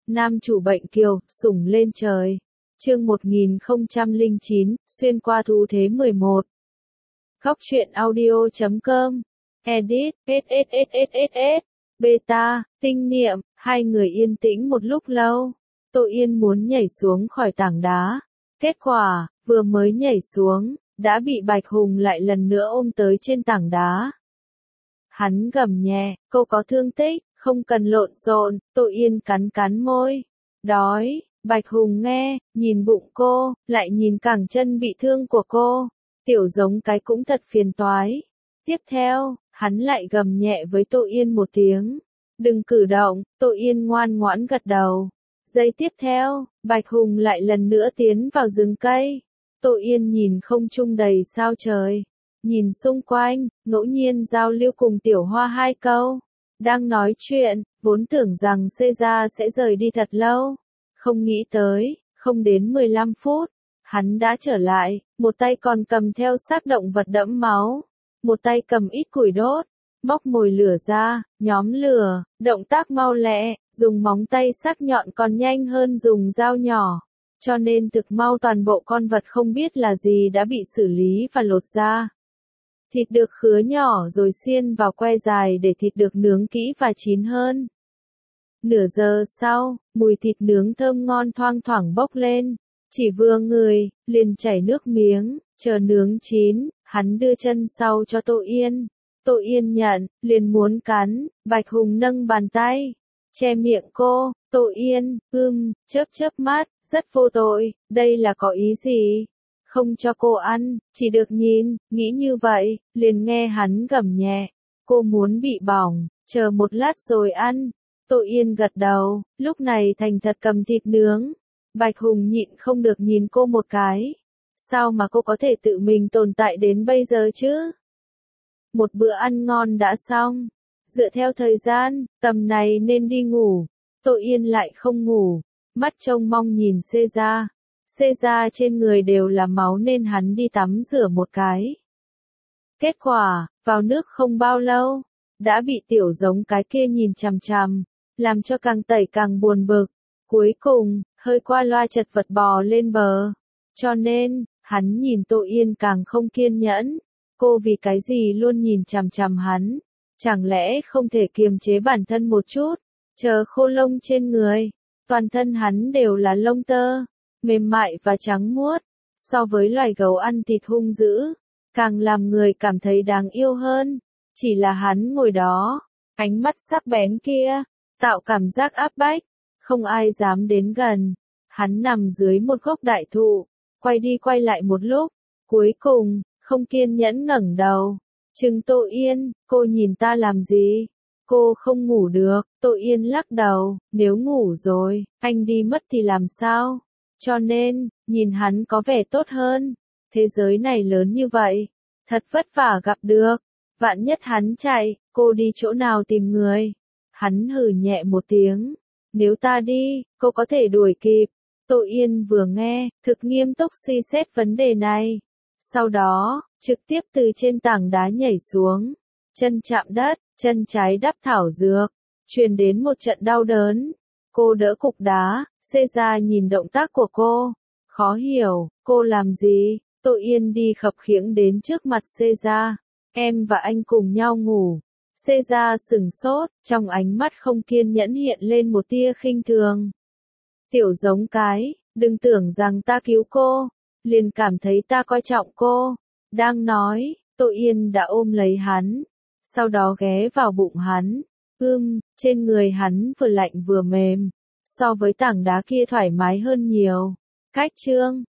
Nam chủ bệnh kiều, sủng lên trời. Chương 1009, xuyên qua thú thế 11. Góc truyện audio.com. Edit, SSSSSS. Beta, tinh niệm, hai người yên tĩnh một lúc lâu. Tô Yên muốn nhảy xuống khỏi tảng đá. Kết quả, vừa mới nhảy xuống, đã bị Bạch Hùng lại lần nữa ôm tới trên tảng đá. Hắn gầm nhẹ, cô có thương tích, không cần lộn xộn. Tô Yên cắn cắn môi. Đói. Bạch Hùng nghe, nhìn bụng cô, lại nhìn cẳng chân bị thương của cô. Tiểu giống cái cũng thật phiền toái. Tiếp theo, hắn lại gầm nhẹ với Tô Yên một tiếng. Đừng cử động. Tô Yên ngoan ngoãn gật đầu. Giây tiếp theo, Bạch Hùng lại lần nữa tiến vào rừng cây. Tô Yên nhìn không trung đầy sao trời. Nhìn xung quanh, ngẫu nhiên giao lưu cùng Tiểu Hoa hai câu. Đang nói chuyện, vốn tưởng rằng Caesar sẽ rời đi thật lâu. Không nghĩ tới, không đến 15 phút, hắn đã trở lại, một tay còn cầm theo xác động vật đẫm máu, một tay cầm ít củi đốt, móc mồi lửa ra, nhóm lửa, động tác mau lẹ, dùng móng tay sắc nhọn còn nhanh hơn dùng dao nhỏ, cho nên thực mau toàn bộ con vật không biết là gì đã bị xử lý và lột ra. Thịt được khứa nhỏ rồi xiên vào que dài để thịt được nướng kỹ và chín hơn. Nửa giờ sau, mùi thịt nướng thơm ngon thoang thoảng bốc lên. Chỉ vừa ngửi, liền chảy nước miếng, chờ nướng chín, hắn đưa chân sau cho Tô Yên. Tô Yên nhận, liền muốn cắn, Bạch Hùng nâng bàn tay, che miệng cô. Tô Yên, chớp mắt, rất vô tội, đây là có ý gì? Không cho cô ăn, chỉ được nhìn, nghĩ như vậy, liền nghe hắn gầm nhẹ. Cô muốn bị bỏng, chờ một lát rồi ăn. Tô Yên gật đầu, lúc này thành thật cầm thịt nướng. Bạch Hùng nhịn không được nhìn cô một cái. Sao mà cô có thể tự mình tồn tại đến bây giờ chứ? Một bữa ăn ngon đã xong. Dựa theo thời gian, tầm này nên đi ngủ. Tô Yên lại không ngủ. Mắt trông mong nhìn Caesar. Caesar trên người đều là máu nên hắn đi tắm rửa một cái. Kết quả, vào nước không bao lâu, đã bị tiểu giống cái kia nhìn chằm chằm, làm cho càng tẩy càng buồn bực. Cuối cùng, hơi qua loa chật vật bò lên bờ. Cho nên, hắn nhìn Tô Yên càng không kiên nhẫn. Cô vì cái gì luôn nhìn chằm chằm hắn? Chẳng lẽ không thể kiềm chế bản thân một chút? Chờ khô lông trên người. Toàn thân hắn đều là lông tơ, mềm mại và trắng muốt. So với loài gấu ăn thịt hung dữ, càng làm người cảm thấy đáng yêu hơn. Chỉ là hắn ngồi đó, ánh mắt sắc bén kia, tạo cảm giác áp bách, không ai dám đến gần. Hắn nằm dưới một gốc đại thụ, quay đi quay lại một lúc, cuối cùng, không kiên nhẫn ngẩng đầu. Trừng Tô Yên, cô nhìn ta làm gì? Cô không ngủ được. Tô Yên lắc đầu, nếu ngủ rồi, anh đi mất thì làm sao? Cho nên, nhìn hắn có vẻ tốt hơn. Thế giới này lớn như vậy, thật vất vả gặp được. Vạn nhất hắn chạy, cô đi chỗ nào tìm người? Hắn hừ nhẹ một tiếng. Nếu ta đi, cô có thể đuổi kịp. Tô Yên vừa nghe, thực nghiêm túc suy xét vấn đề này. Sau đó, trực tiếp từ trên tảng đá nhảy xuống. Chân chạm đất, chân trái đắp thảo dược. Truyền đến một trận đau đớn. Cô đỡ cục đá, Caesar nhìn động tác của cô. Khó hiểu, cô làm gì? Tô Yên đi khập khiễng đến trước mặt Caesar. Em và anh cùng nhau ngủ. Caesar sửng sốt, trong ánh mắt không kiên nhẫn hiện lên một tia khinh thường. Tiểu giống cái, đừng tưởng rằng ta cứu cô, liền cảm thấy ta coi trọng cô. Đang nói, Tô Yên đã ôm lấy hắn, sau đó ghé vào bụng hắn. Trên người hắn vừa lạnh vừa mềm, so với tảng đá kia thoải mái hơn nhiều. Cách chương